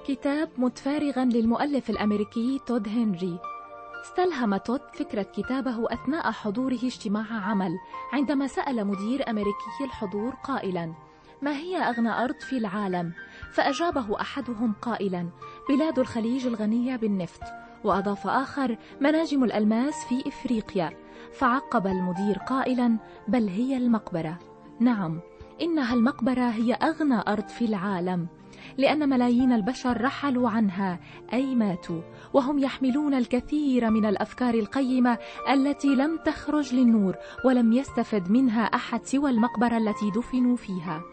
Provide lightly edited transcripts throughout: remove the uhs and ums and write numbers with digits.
كتاب متفارغا للمؤلف الأمريكي تود هنري. استلهم تود فكرة كتابه أثناء حضوره اجتماع عمل، عندما سأل مدير أمريكي الحضور قائلا: ما هي أغنى أرض في العالم؟ فأجابه أحدهم قائلا: بلاد الخليج الغنية بالنفط. وأضاف آخر: مناجم الألماس في إفريقيا. فعقب المدير قائلا: بل هي المقبرة. نعم، إنها المقبرة هي أغنى أرض في العالم، لأن ملايين البشر رحلوا عنها أي ماتوا، وهم يحملون الكثير من الأفكار القيمة التي لم تخرج للنور ولم يستفد منها أحد سوى المقبرة التي دفنوا فيها.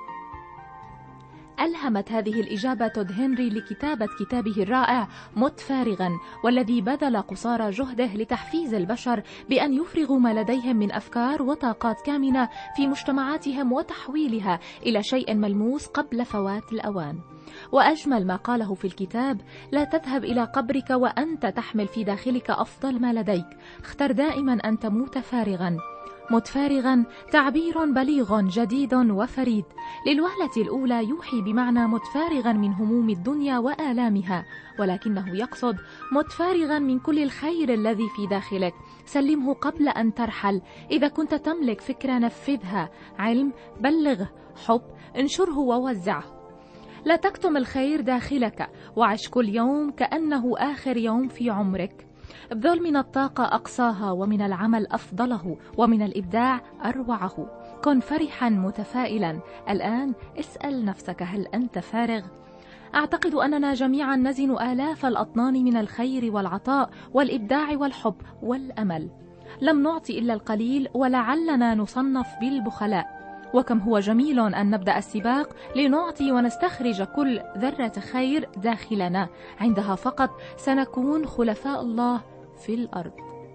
ألهمت هذه الإجابة تود هنري لكتابة كتابه الرائع متفارغا، والذي بذل قصارى جهده لتحفيز البشر بأن يفرغوا ما لديهم من أفكار وطاقات كامنة في مجتمعاتهم وتحويلها إلى شيء ملموس قبل فوات الأوان. وأجمل ما قاله في الكتاب: لا تذهب إلى قبرك وأنت تحمل في داخلك أفضل ما لديك، اختر دائما أن تموت فارغا. متفارغا تعبير بليغ جديد وفريد، للوهلة الأولى يوحي بمعنى متفارغا من هموم الدنيا وآلامها، ولكنه يقصد متفارغا من كل الخير الذي في داخلك، سلمه قبل أن ترحل. إذا كنت تملك فكرة نفذها، علم بلغه، حب انشره ووزعه. لا تكتم الخير داخلك، وعش كل يوم كأنه آخر يوم في عمرك. ابذل من الطاقة أقصاها، ومن العمل أفضله، ومن الإبداع أروعه. كن فرحا متفائلا. الآن اسأل نفسك: هل أنت فارغ؟ أعتقد أننا جميعا نزن آلاف الأطنان من الخير والعطاء والإبداع والحب والأمل. لم نعطي إلا القليل، ولعلنا نصنف بالبخلاء. وكم هو جميل أن نبدأ السباق لنعطي ونستخرج كل ذرة خير داخلنا. عندها فقط سنكون خلفاء الله في الأرض.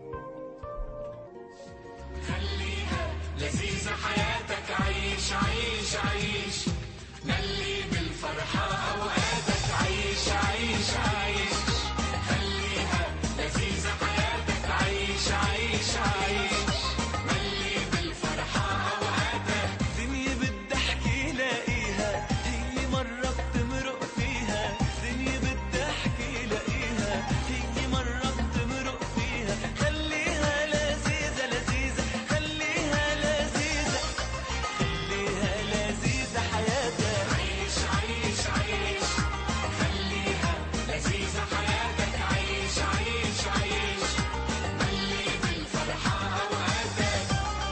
خليها لذيذة حياتك، عيش عيش عيش، ملي بالفرحة أوقاتك، عيش عيش عيش. خليها لذيذة حياتك، عيش عيش عيش، ملي بالفرحة أوقاتك. دنيا بالضحك لاقيها، هي مرة بتمرق فيها، دنيا بالضحك لاقيها، هي مرة بتمرق فيها. خليها لذيذة لذيذة، خليها لذيذة، خليها لذيذة حياتك، عيش عيش عيش. خليها لذيذة حياتك، عيش عيش عيش، ملي بالفرحة أوقاتك.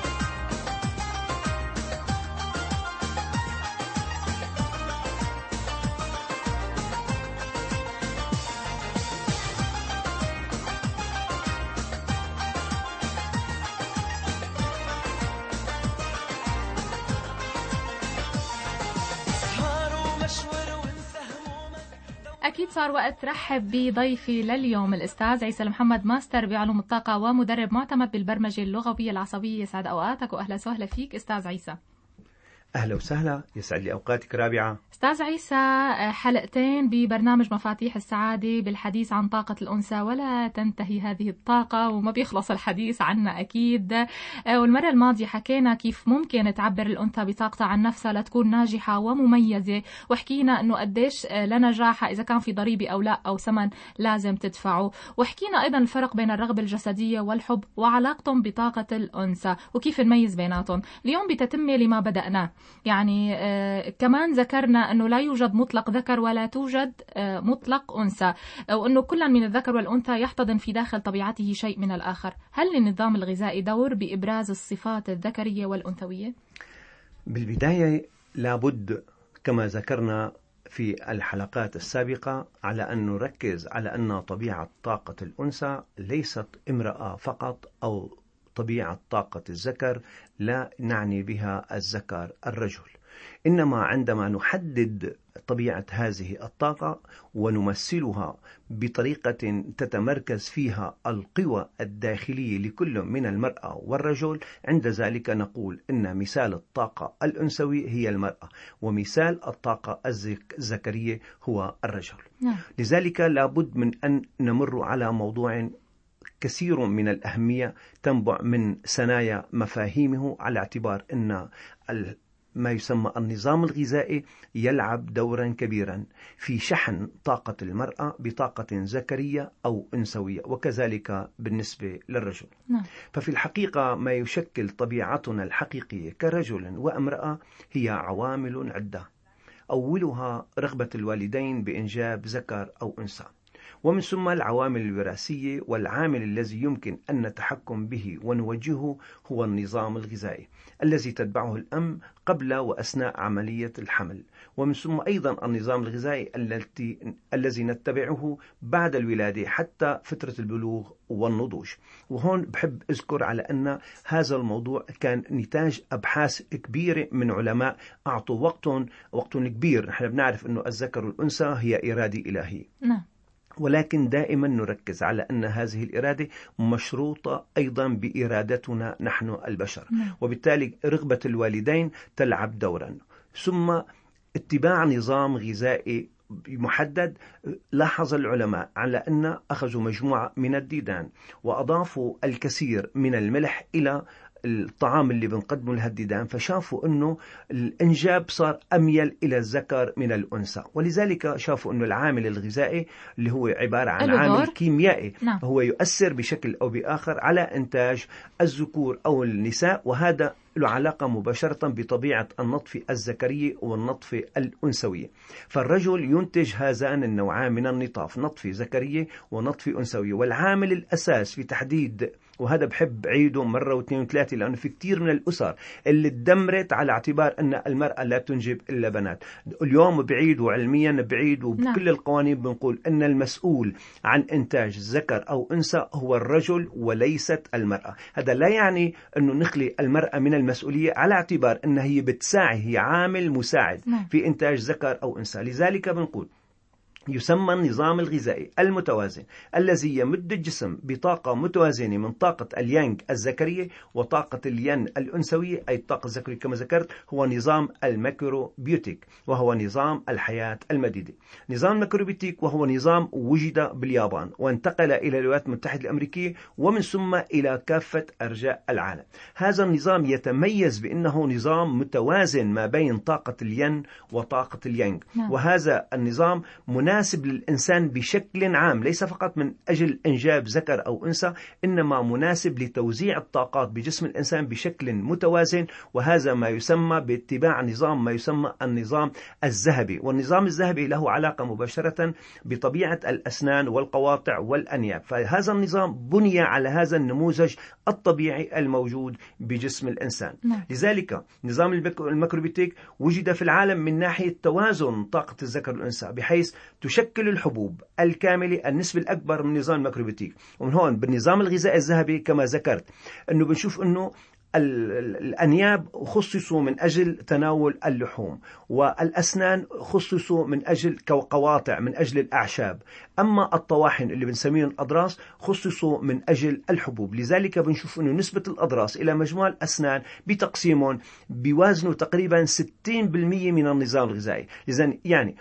سهر ومشور وانسى همومك. أكيد صار وقت رحب بضيفي لليوم الأستاذ عيسى المحمد، ماستر بعلوم الطاقة ومدرب معتمد بالبرمجة اللغوية العصبية. يسعد أوقاتك وأهلا وسهلا فيك أستاذ عيسى. أهلا وسهلا، يسعد لي أوقاتك رابعة. أستاذ عيسى، حلقتين ببرنامج مفاتيح السعادة بالحديث عن طاقة الأنثى، ولا تنتهي هذه الطاقة وما بيخلص الحديث عنها أكيد. والمرة الماضية حكينا كيف ممكن تعبر الأنثى بطاقتها عن نفسها لتكون ناجحة ومميزة، وحكينا أنه قديش لنجاحها إذا كان في ضريبة أو لا، أو ثمن لازم تدفعه. وحكينا أيضا الفرق بين الرغبة الجسدية والحب وعلاقتهم بطاقة الأنثى وكيف نميز بيناتهم. اليوم بتتمة لما بدأناه، يعني كمان ذكرنا أنه لا يوجد مطلق ذكر ولا توجد مطلق أنثى، وأنه كل من الذكر والأنثى يحتضن في داخل طبيعته شيء من الآخر. هل للنظام الغذائي دور بإبراز الصفات الذكرية والأنثوية؟ بالبداية لابد كما ذكرنا في الحلقات السابقة على أن نركز على أن طبيعة طاقة الأنثى ليست امرأة فقط أو طبيعة طاقة الذكر لا نعني بها الذكر الرجل، إنما عندما نحدد طبيعة هذه الطاقة ونمثلها بطريقة تتمركز فيها القوى الداخلية لكل من المرأة والرجل، عند ذلك نقول إن مثال الطاقة الأنثوية هي المرأة، ومثال الطاقة الذكرية هو الرجل. لذلك لابد من أن نمر على موضوع كثير من الأهمية تنبع من ثنايا مفاهيمه، على اعتبار أن ما يسمى النظام الغذائي يلعب دورا كبيرا في شحن طاقة المرأة بطاقة ذكرية أو أنثوية، وكذلك بالنسبة للرجل. ففي الحقيقة ما يشكل طبيعتنا الحقيقية كرجل وامرأة هي عوامل عدة، أولها رغبة الوالدين بإنجاب ذكر أو أنثى، ومن ثم العوامل الوراثية، والعامل الذي يمكن أن نتحكم به ونوجهه هو النظام الغذائي الذي تتبعه الأم قبل وأثناء عملية الحمل، ومن ثم أيضا النظام الغذائي الذي نتبعه بعد الولادة حتى فترة البلوغ والنضوج. وهون بحب أذكر على أن هذا الموضوع كان نتاج أبحاث كبيرة من علماء أعطوا وقت كبير. نحن بنعرف أنه الذكر والأنثى هي إرادة إلهية، ولكن دائما نركز على أن هذه الإرادة مشروطة أيضا بإرادتنا نحن البشر، وبالتالي رغبة الوالدين تلعب دورا، ثم اتباع نظام غذائي محدد. لاحظ العلماء على أن أخذوا مجموعة من الديدان وأضافوا الكثير من الملح إلى الطعام اللي بنقدمه لهالديدان، فشافوا أنه الإنجاب صار أميل إلى الذكر من الأنثى، ولذلك شافوا أنه العامل الغذائي اللي هو عبارة عن عامل كيميائي هو يؤثر بشكل أو بآخر على إنتاج الذكور أو النساء، وهذا له علاقة مباشرة بطبيعة النطفة الذكرية والنطفة الأنثوية. فالرجل ينتج هذان النوعان من النطاف، نطفة ذكرية ونطفة أنثوية، والعامل الأساس في تحديد، وهذا بحب عيده مرة واثنين وثلاثة لأنه في كتير من الأسر اللي تدمرت على اعتبار أن المرأة لا تنجب إلا بنات. اليوم بعيد، وعلميا بعيد، وبكل القوانين بنقول أن المسؤول عن إنتاج ذكر أو أنثى هو الرجل وليست المرأة. هذا لا يعني أنه نخلي المرأة من المسؤولية على اعتبار أنها هي بتساعد، هي عامل مساعد في إنتاج ذكر أو أنثى. لذلك بنقول يسمى النظام الغذائي المتوازن الذي يمد الجسم بطاقة متوازنة من طاقة اليانغ الذكرية وطاقة الين الأنثوية، أي الطاقة الذكرية كما ذكرت، هو نظام الماكروبيوتيك، وهو نظام الحياة المديدة. نظام الماكروبيوتيك وهو نظام وجد باليابان وانتقل إلى الولايات المتحدة الأمريكية ومن ثم إلى كافة أرجاء العالم. هذا النظام يتميز بأنه نظام متوازن ما بين طاقة الين وطاقة اليانغ، وهذا النظام مناسب للإنسان بشكل عام، ليس فقط من أجل إنجاب ذكر أو أنثى، إنما مناسب لتوزيع الطاقات بجسم الإنسان بشكل متوازن، وهذا ما يسمى باتباع نظام ما يسمى النظام الذهبي. والنظام الذهبي له علاقة مباشرة بطبيعة الأسنان والقواطع والأنياب، فهذا النظام بني على هذا النموذج الطبيعي الموجود بجسم الإنسان. لذلك نظام الماكروبيوتيك وجد في العالم من ناحية توازن طاقة الذكر والأنثى، بحيث تشكل الحبوب الكاملة النسبة الأكبر من نظام الماكروبيوتيك. ومن هون بالنظام الغذائي الذهبي كما ذكرت أنه بنشوف أنه الأنياب خصصوا من أجل تناول اللحوم، والأسنان خصصوا من أجل قواطع من أجل الأعشاب، أما الطواحن اللي بنسميهم الأضراس خصصوا من أجل الحبوب. لذلك بنشوف أنه نسبة الأضراس إلى مجموع الأسنان بتقسيمهم بيوازنوا تقريبا 60% من النظام الغذائي. إذن يعني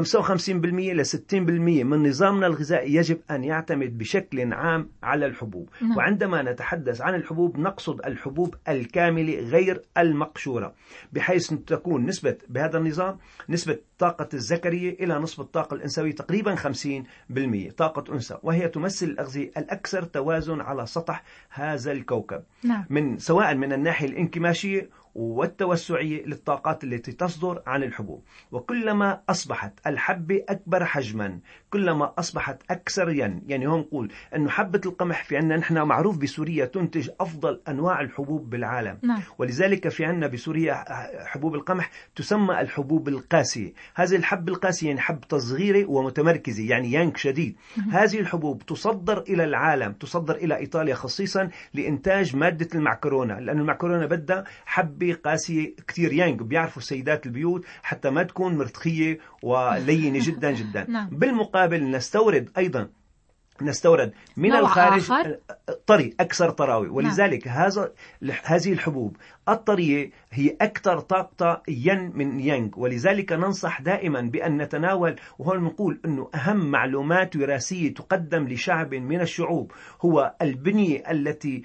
55% ل 60% من نظامنا الغذائي يجب أن يعتمد بشكل عام على الحبوب. وعندما نتحدث عن الحبوب نقصد الحبوب الكاملة غير المقشورة، بحيث تكون نسبة بهذا النظام نسبة طاقة الذكرية إلى نصف الطاقة الأنثوية تقريبا 50% طاقة أنثى، وهي تمثل الأغذية الأكثر توازن على سطح هذا الكوكب، من سواء من الناحية الانكماشية والتوسعية للطاقات التي تصدر عن الحبوب. وكلما أصبحت الحبة أكبر حجما كلما أصبحت أكثر يعني هم نقول أنه حبة القمح في عنا نحن معروف بسوريا تنتج أفضل أنواع الحبوب بالعالم، ولذلك في عنا بسوريا حبوب القمح تسمى الحبوب القاسية. هذه الحبة القاسية يعني حبة صغيرة ومتمركزة، يعني يانك شديد. هذه الحبوب تصدر إلى العالم، تصدر إلى إيطاليا خصيصا لإنتاج مادة المعكرونة، لأن المعكرونة بدها حبة قاسية كتير يانج، بيعرفوا سيدات البيوت حتى ما تكون مرتخية ولينة جدا جدا. بالمقابل نستورد أيضا نستورد من نوع الخارج آخر؟ طري أكثر طراوي، ولذلك هذه الحبوب الطرية هي أكثر طاقة ين من يانغ، ولذلك ننصح دائما بأن نتناول، وهون نقول أنه أهم معلومات وراثية تقدم لشعب من الشعوب هو البنية التي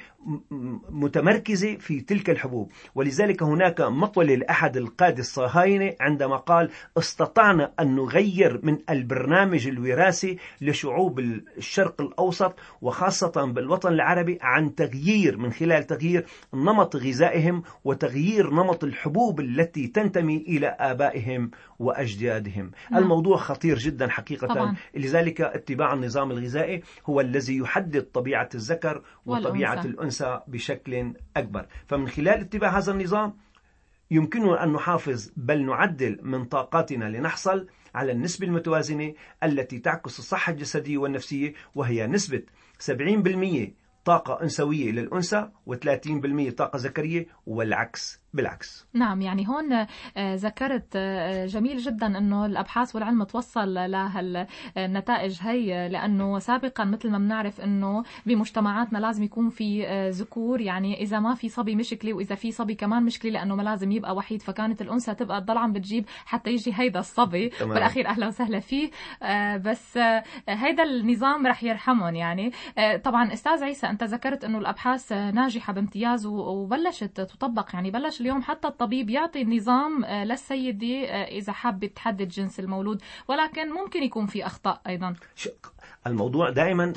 متمركزة في تلك الحبوب. ولذلك هناك مقولة لأحد القادة الصهاينة عندما قال: استطعنا أن نغير من البرنامج الوراثي لشعوب الشرق الأوسط وخاصة بالوطن العربي عن تغيير، من خلال تغيير نمط غذائهم وتغيير نمط الحبوب التي تنتمي إلى آبائهم وأجدادهم. الموضوع خطير جدا حقيقة طبعا. لذلك اتباع النظام الغذائي هو الذي يحدد طبيعة الذكر وطبيعة الأنثى بشكل أكبر. فمن خلال اتباع هذا النظام يمكننا أن نحافظ بل نعدل من طاقاتنا لنحصل على النسبة المتوازنة التي تعكس الصحة الجسدية والنفسية، وهي نسبة 70% طاقة أنثوية للأنثى و30% طاقة ذكرية، والعكس بالعكس. نعم، يعني هون ذكرت جميل جدا أنه الأبحاث والعلم توصل لهالنتائج هي، لأنه سابقا مثل ما بنعرف أنه بمجتمعاتنا لازم يكون في ذكور، يعني إذا ما في صبي مشكلة وإذا في صبي كمان مشكلة، لأنه ما لازم يبقى وحيد، فكانت الأنثى تبقى تضل عم بتجيب حتى يجي هيدا الصبي بالأخير أهلا وسهلا فيه. بس هيدا النظام رح يرحمهم. يعني طبعا أستاذ عيسى، أنت ذكرت أنه الأبحاث ناجحة بامتياز وبلشت تطبق، يعني بلش اليوم حتى الطبيب يعطي النظام للسيدة إذا حابة تحدد جنس المولود، ولكن ممكن يكون في أخطاء أيضا. الموضوع دائما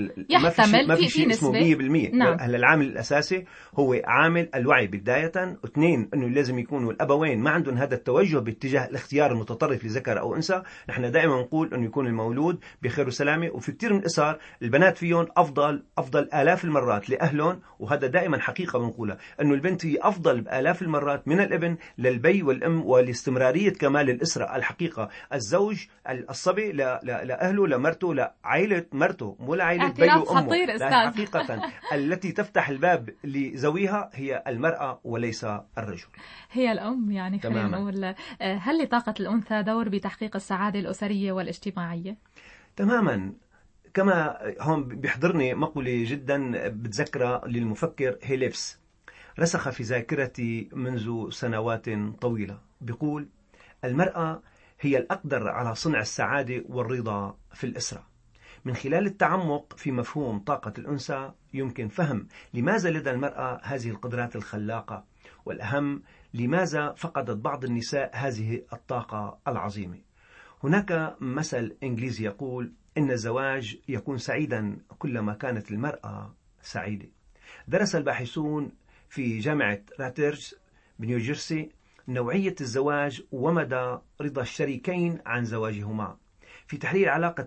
يحتمل ما في شيء اسمه 100%. نعم. هلا العامل الأساسي هو عامل الوعي بداية، واثنين أنه لازم يكونوا الأبوين ما عندهم هذا التوجه باتجاه الاختيار المتطرف لذكر أو أنثى. نحن دائما نقول أنه يكون المولود بخير وسلامة، وفي كتير من الإسر البنات فيهم أفضل آلاف المرات لأهلهم، وهذا دائما حقيقة بنقولها أنه البنت هي أفضل بآلاف المرات من الابن للبي والأم ولاستمرارية كمال الأسرة. الحقيقة الزوج الصبي لأهله لمرته لعائلة مرته، مو لعائلة بي وأمه. خطير أستاذ. حقيقة التي تفتح الباب لزويها هي المرأة وليس الرجل، هي الأم. يعني خلينا نقول، هل لطاقة الأنثى دور بتحقيق السعادة الأسرية والاجتماعية؟ تماما. كما هون بيحضرني مقولة جدا بتذكرها للمفكر هيليفس، رسخ في ذاكرتي منذ سنوات طويلة. بيقول: المرأة هي الأقدر على صنع السعادة والرضا في الأسرة. من خلال التعمق في مفهوم طاقة الأنثى يمكن فهم لماذا لدى المرأة هذه القدرات الخلاقة، والأهم لماذا فقدت بعض النساء هذه الطاقة العظيمة. هناك مثل إنجليزي يقول: إن الزواج يكون سعيدا كلما كانت المرأة سعيدة. درس الباحثون في جامعة راتيرز بنيوجيرسي نوعية الزواج ومدى رضا الشريكين عن زواجهما في تحليل علاقة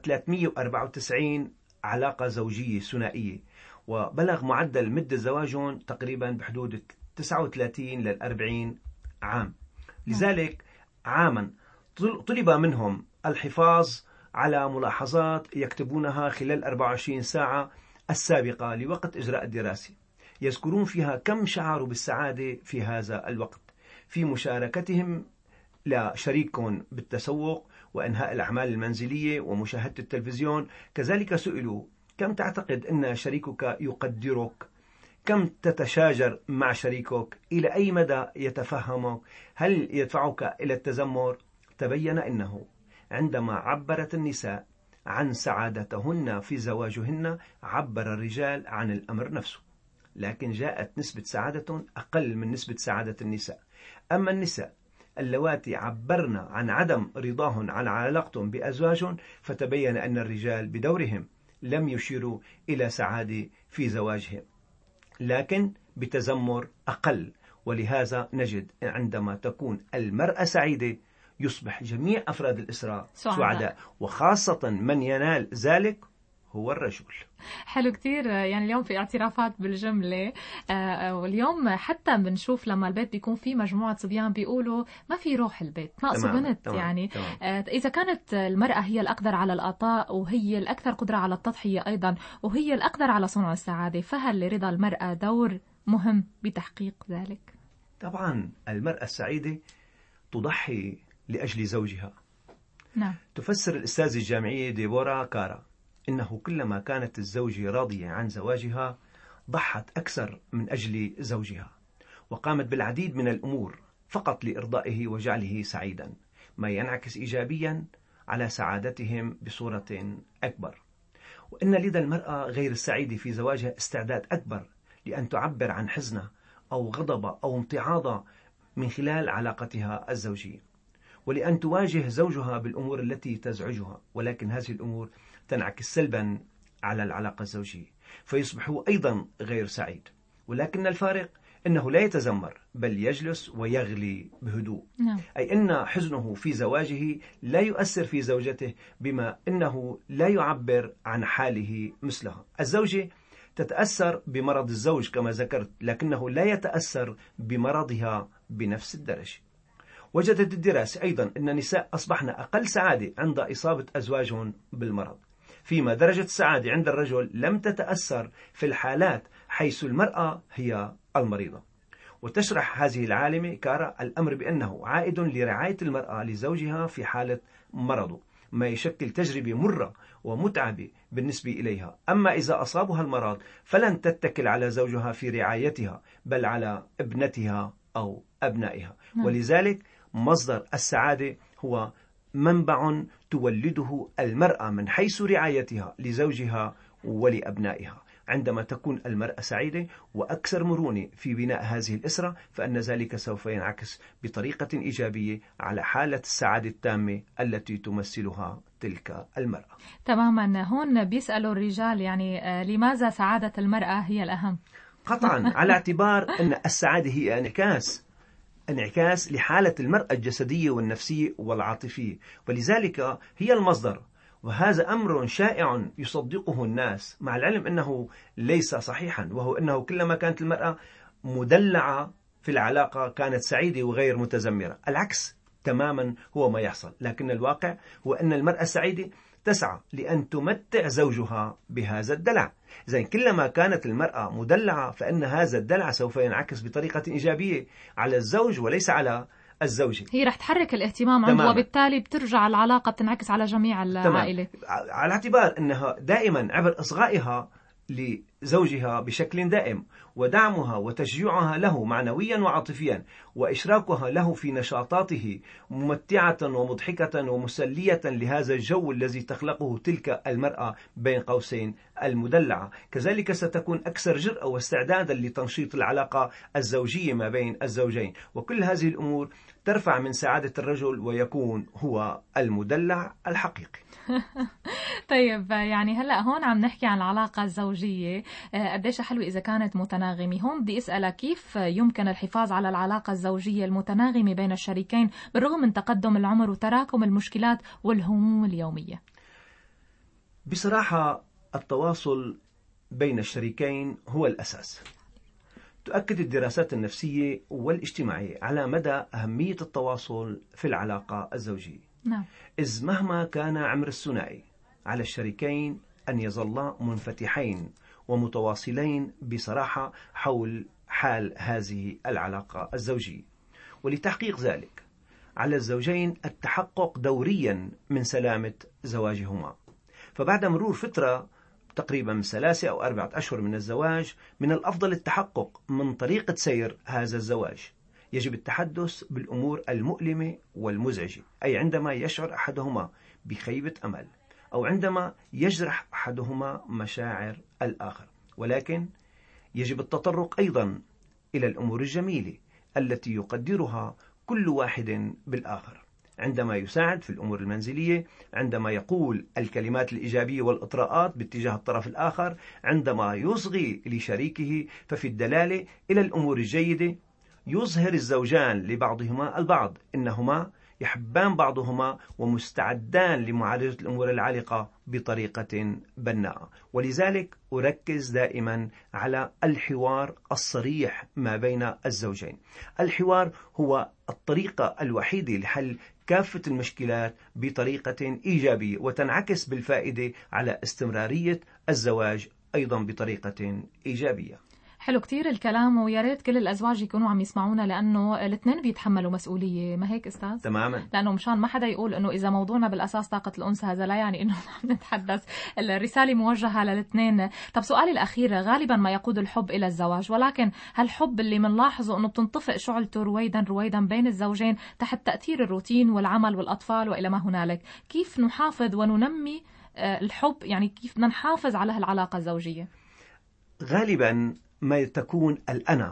394 علاقة زوجية ثنائية، وبلغ معدل مدة زواجهم تقريبا بحدود 39 ل 40 عام. لذلك عاما طلب منهم الحفاظ على ملاحظات يكتبونها خلال 24 ساعة السابقة لوقت إجراء الدراسة، يذكرون فيها كم شعروا بالسعادة في هذا الوقت في مشاركتهم لشريكهم بالتسوق وإنهاء الأعمال المنزلية ومشاهدة التلفزيون. كذلك سئلوا: كم تعتقد أن شريكك يقدرك؟ كم تتشاجر مع شريكك؟ إلى أي مدى يتفهمك؟ هل يدفعك إلى التذمر؟ تبين أنه عندما عبرت النساء عن سعادتهن في زواجهن عبر الرجال عن الأمر نفسه، لكن جاءت نسبة سعادة أقل من نسبة سعادة النساء. أما النساء اللواتي عبرن عن عدم رضاهن عن علاقتهم بأزواجهم فتبين أن الرجال بدورهم لم يشيروا إلى سعادة في زواجهم، لكن بتذمر أقل. ولهذا نجد عندما تكون المرأة سعيدة يصبح جميع أفراد الأسرة سعداء، وخاصة من ينال ذلك هو الرجل. حلو كتير. يعني اليوم في اعترافات بالجملة، واليوم حتى بنشوف لما البيت بيكون فيه مجموعة صبيان بيقولوا ما في روح البيت، ناقصه بنت. يعني إذا كانت المرأة هي الأقدر على العطاء وهي الأكثر قدرة على التضحية أيضا وهي الأقدر على صنع السعادة، فهل لرضا المرأة دور مهم بتحقيق ذلك؟ طبعا المرأة السعيدة تضحي لأجل زوجها. نعم. تفسر الأستاذة الجامعية ديبورا كارا إنه كلما كانت الزوجة راضية عن زواجها ضحت أكثر من أجل زوجها، وقامت بالعديد من الأمور فقط لإرضائه وجعله سعيدا، ما ينعكس إيجابيا على سعادتهم بصورة أكبر. وإن لدى المرأة غير السعيدة في زواجها استعداد أكبر لأن تعبر عن حزنها أو غضبها أو امتعاضها من خلال علاقتها الزوجية، ولأن تواجه زوجها بالأمور التي تزعجها، ولكن هذه الأمور تنعكس سلبا على العلاقة الزوجية، فيصبح هو أيضا غير سعيد. ولكن الفارق أنه لا يتذمر بل يجلس ويغلي بهدوء، أي أن حزنه في زواجه لا يؤثر في زوجته بما أنه لا يعبر عن حاله مثلها. الزوجة تتأثر بمرض الزوج كما ذكرت، لكنه لا يتأثر بمرضها بنفس الدرجة. وجدت الدراسة أيضا أن النساء أصبحن أقل سعادة عند إصابة أزواجهن بالمرض، فيما درجة السعادة عند الرجل لم تتأثر في الحالات حيث المرأة هي المريضة. وتشرح هذه العالمة كارا الأمر بأنه عائد لرعاية المرأة لزوجها في حالة مرضه، ما يشكل تجربة مرة ومتعبة بالنسبة إليها. أما إذا أصابها المرض فلن تتكل على زوجها في رعايتها بل على ابنتها أو أبنائها. ولذلك مصدر السعادة هو منبع تولده المرأة من حيث رعايتها لزوجها ولأبنائها. عندما تكون المرأة سعيدة وأكثر مرونة في بناء هذه الأسرة، فإن ذلك سوف ينعكس بطريقة إيجابية على حالة السعادة التامة التي تمثلها تلك المرأة. تماما. هون بيسألوا الرجال يعني لماذا سعادة المرأة هي الأهم؟ قطعا على اعتبار أن السعادة هي انعكاس لحالة المرأة الجسدية والنفسية والعاطفية، ولذلك هي المصدر. وهذا أمر شائع يصدقه الناس، مع العلم أنه ليس صحيحا، وهو أنه كلما كانت المرأة مدلعة في العلاقة كانت سعيدة وغير متذمرة. العكس تماما هو ما يحصل، لكن الواقع هو أن المرأة السعيدة تسعى لأن تمتع زوجها بهذا الدلع. زين، كلما كانت المرأة مدلعة فإن هذا الدلع سوف ينعكس بطريقة إيجابية على الزوج وليس على الزوجة. هي رح تحرك الاهتمام عنده، وبالتالي بترجع العلاقة بتنعكس على جميع العائلة. على اعتبار أنها دائما عبر إصغائها لزوجها بشكل دائم، ودعمها وتشجيعها له معنويا وعاطفيا، وإشراكها له في نشاطاته ممتعة ومضحكة ومسلية لهذا الجو الذي تخلقه تلك المرأة بين قوسين المدلعة. كذلك ستكون أكثر جرأة واستعدادا لتنشيط العلاقة الزوجية ما بين الزوجين، وكل هذه الأمور ترفع من سعادة الرجل ويكون هو المدلع الحقيقي. طيب، يعني هلأ هون عم نحكي عن العلاقة الزوجية قديش حلوة إذا كانت متناغمة. هون بدي أسألك كيف يمكن الحفاظ على العلاقة الزوجية المتناغمة بين الشريكين بالرغم من تقدم العمر وتراكم المشكلات والهموم اليومية؟ بصراحة التواصل بين الشريكين هو الأساس. تؤكد الدراسات النفسية والاجتماعية على مدى أهمية التواصل في العلاقة الزوجية. نعم. إذ مهما كان عمر الثنائي على الشريكين أن يظلا منفتحين ومتواصلين بصراحة حول حال هذه العلاقة الزوجية. ولتحقيق ذلك على الزوجين التحقق دوريا من سلامة زواجهما. فبعد مرور فترة تقريبا من 3 أو 4 أشهر من الزواج، من الأفضل التحقق من طريقة سير هذا الزواج. يجب التحدث بالأمور المؤلمة والمزعجة، أي عندما يشعر أحدهما بخيبة أمل أو عندما يجرح أحدهما مشاعر الآخر. ولكن يجب التطرق أيضا إلى الأمور الجميلة التي يقدرها كل واحد بالآخر، عندما يساعد في الأمور المنزلية، عندما يقول الكلمات الإيجابية والإطراءات باتجاه الطرف الآخر، عندما يصغي لشريكه. ففي الدلالة إلى الأمور الجيدة يظهر الزوجان لبعضهما البعض إنهما يحبان بعضهما ومستعدان لمعالجة الأمور العالقة بطريقة بناءة. ولذلك أركز دائما على الحوار الصريح ما بين الزوجين. الحوار هو الطريقة الوحيدة لحل كافة المشكلات بطريقة إيجابية وتنعكس بالفائدة على استمرارية الزواج أيضا بطريقة إيجابية. حلو كتير الكلام، ويا ريت كل الأزواج يكونوا عم يسمعونا، لأنه الاثنين بيتحملوا مسؤولية، ما هيك أستاذ؟ تماما. لأنه مشان ما حدا يقول إنه إذا موضوعنا بالأساس طاقة الأنثى، هذا لا يعني إنه عم نتحدث. الرسالة موجهة للاثنين. طب سؤالي الأخير، غالبا ما يقود الحب إلى الزواج، ولكن هالحب اللي منلاحظه إنه بتنطفئ شعلته رويدا بين الزوجين تحت تأثير الروتين والعمل والأطفال وإلى ما هنالك، كيف نحافظ وننمي الحب؟ يعني كيف بدنا نحافظ على هالعلاقة الزوجية؟ غالبا ما تكون الأنا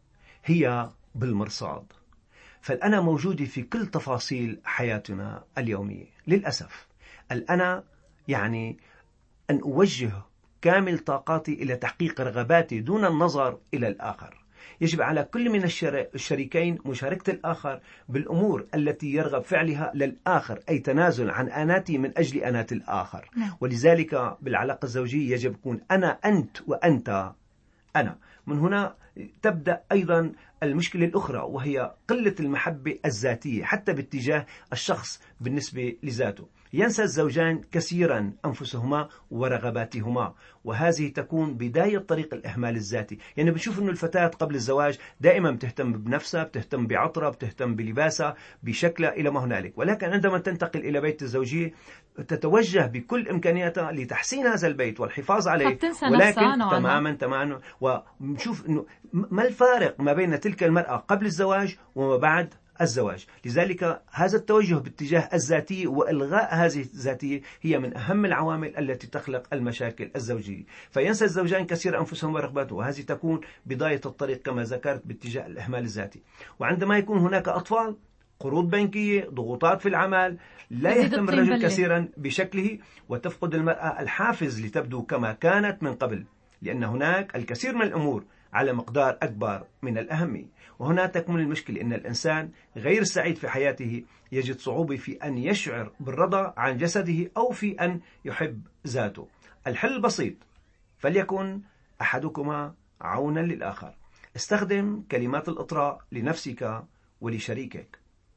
هي بالمرصاد، فالأنا موجودة في كل تفاصيل حياتنا اليومية. للأسف الأنا يعني أن أوجه كامل طاقاتي إلى تحقيق رغباتي دون النظر إلى الآخر. يجب على كل من الشريكين مشاركة الآخر بالأمور التي يرغب فعلها للآخر، أي تنازل عن آناتي من أجل آنات الآخر. ولذلك بالعلاقة الزوجية يجب يكون أنا أنت وأنت أنا. من هنا تبدأ أيضا المشكلة الأخرى، وهي قلة المحبة الذاتية حتى باتجاه الشخص بالنسبة لذاته. ينسى الزوجان كثيرا أنفسهما ورغباتهما، وهذه تكون بداية طريق الإهمال الذاتي. يعني بنشوف أنه الفتاة قبل الزواج دائما بتهتم بنفسها، بتهتم بعطرها، بتهتم بلباسها، بشكلها إلى ما هنالك، ولكن عندما تنتقل إلى بيت الزوجية تتوجه بكل إمكانياتها لتحسين هذا البيت والحفاظ عليه، ولكن تماما. ونشوف أنه ما الفارق ما بين تلك المرأة قبل الزواج وما بعد الزواج. لذلك هذا التوجه باتجاه الذاتية وإلغاء هذه الذاتية هي من أهم العوامل التي تخلق المشاكل الزوجية. فينسى الزوجان كثير أنفسهم ورغباتهم، وهذه تكون بداية الطريق كما ذكرت باتجاه الإهمال الذاتي. وعندما يكون هناك أطفال، قروض بنكية، ضغوطات في العمل، لا يهتم الرجل كثيرا بشكله، وتفقد المرأة الحافز لتبدو كما كانت من قبل، لأن هناك الكثير من الأمور على مقدار أكبر من الأهمية. وهنا تكمن المشكلة، إن الإنسان غير سعيد في حياته يجد صعوبة في أن يشعر بالرضا عن جسده أو في أن يحب ذاته. الحل بسيط، فليكن أحدكما عونا للآخر. استخدم كلمات الإطراء لنفسك ولشريكك.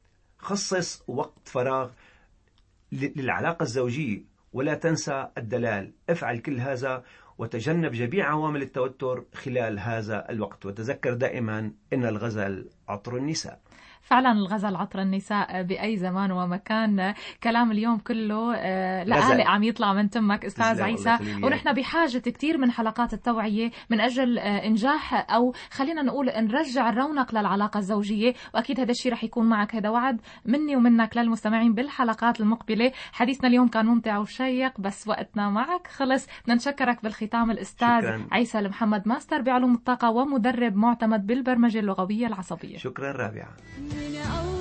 خصص وقت فراغ للعلاقة الزوجية، ولا تنسى الدلال. افعل كل هذا وتجنب جميع عوامل التوتر خلال هذا الوقت، وتذكر دائما إن الغزل عطر النساء. فعلا الغزل عطر النساء بأي زمان ومكان. كلام اليوم كله لآلئ عم يطلع من تمك أستاذ عيسى، ونحن بحاجة كتير من حلقات التوعية من أجل إنجاح، أو خلينا نقول نرجع الرونق للعلاقة الزوجية. وأكيد هذا الشيء رح يكون معك، هذا وعد مني ومنك للمستمعين بالحلقات المقبلة. حديثنا اليوم كان ممتع وشيق، بس وقتنا معك خلص. بدنا نشكرك بالختام الأستاذ عيسى المحمد، ماستر بعلوم الطاقة ومدرب معتمد بالبرمجة اللغوية العصبية. شكرا رابعة.